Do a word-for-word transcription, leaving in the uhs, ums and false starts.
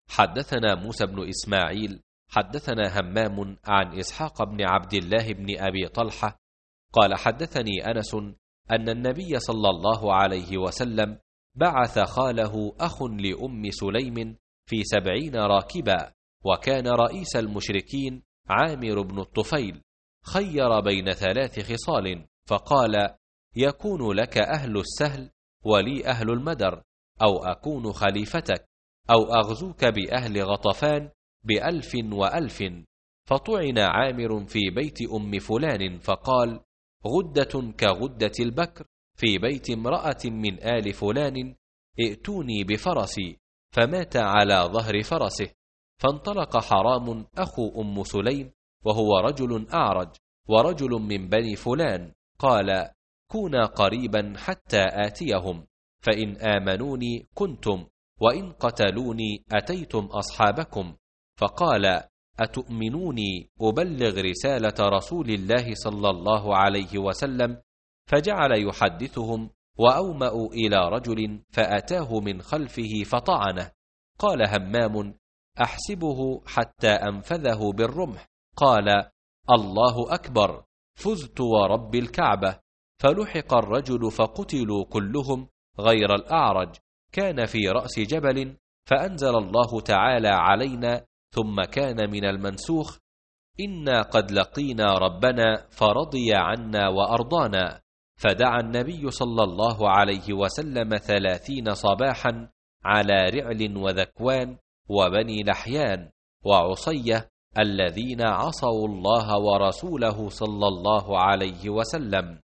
حدثنا موسى بن إسماعيل حدثنا همام عن إسحاق بن عبد الله بن أبي طلحة قال حدثني أنس أن النبي صلى الله عليه وسلم بعث خاله أخ لأم سليم في سبعين راكبا، وكان رئيس المشركين عامر بن الطفيل، خير بين ثلاث خصال، فقال: يكون لك أهل السهل ولي أهل المدر، أو أكون خليفتك، أو أغزوك بأهل غطفان بألف وألف. فطعن عامر في بيت أم فلان، فقال: غدة كغدة البكر في بيت امرأة من آل فلان، ائتوني بفرسي، فمات على ظهر فرسه. فانطلق حرام أخو أم سليم وهو رجل أعرج ورجل من بني فلان، قال: كونا قريبا حتى آتيهم، فإن آمنوني كنتم، وإن قتلوني أتيتم أصحابكم. فقال: أتؤمنوني أبلغ رسالة رسول الله صلى الله عليه وسلم؟ فجعل يحدثهم، وأومأوا إلى رجل فأتاه من خلفه فطعنه. قال همام: أحسبه حتى أنفذه بالرمح. قال: الله أكبر، فزت ورب الكعبة. فلحق الرجل فقتلوا كلهم غير الأعرج، كان في رأس جبل، فأنزل الله تعالى علينا: ثم كان من المنسوخ: إنا قد لقينا ربنا فرضي عنا وأرضانا. فدعا النبي صلى الله عليه وسلم ثلاثين صباحا على رعل وذكوان وبني لحيان وعصية الذين عصوا الله ورسوله صلى الله عليه وسلم.